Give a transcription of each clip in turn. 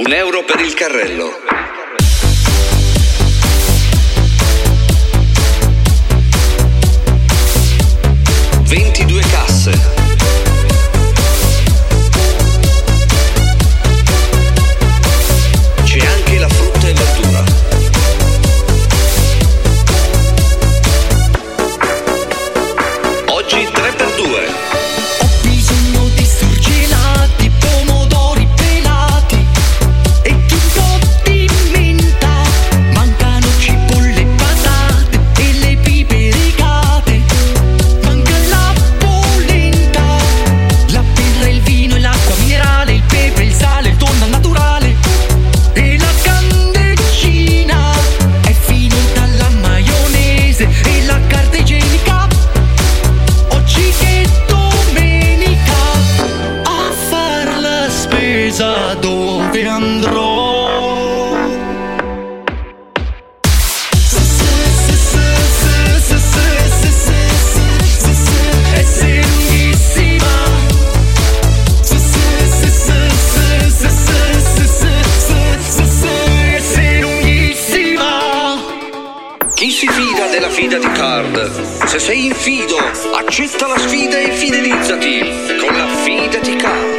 €1 per il carrello. Casse. C'è anche la frutta e verdura. Oggi 3x2. Ho bisogno di surgelati, pomodori pelati e di un po' di menta. Mancano cipolle e patate e le pipe rigate. Manca la polenta, la birra, il vino e l'acqua minerale, il pepe, il sale, il tonno naturale e la candeggina. È finita la maionese e la carta igienica. Oggi che domenica, a far la spesa dove andrò? È lunghissima. È lunghissima. Chi si fida della Fidati Card? Se sei in fido, accetta la sfida e fidelizzati con la Fidati Card.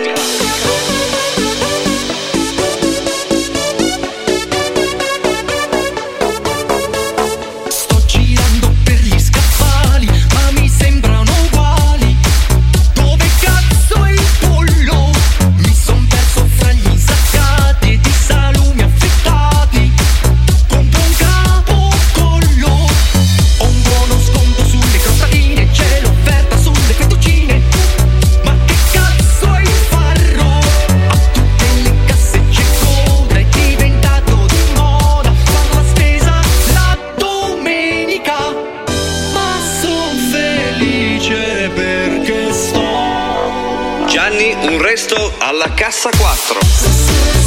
Sto girando per gli scaffali, ma mi sembrano uguali. Dove cazzo è il pollo? Mi son perso fra gli insaccati e di salumi affettati. Compro un capocollo, ho un buono sconto sulle crostatine, c'è l'offerta sulle fettuccine. Ma che cazzo è il farro? A tutte le casse c'è coda, è diventato di moda far la spesa la domenica. Ma son felice perché sto Gianni, un resto alla cassa 4.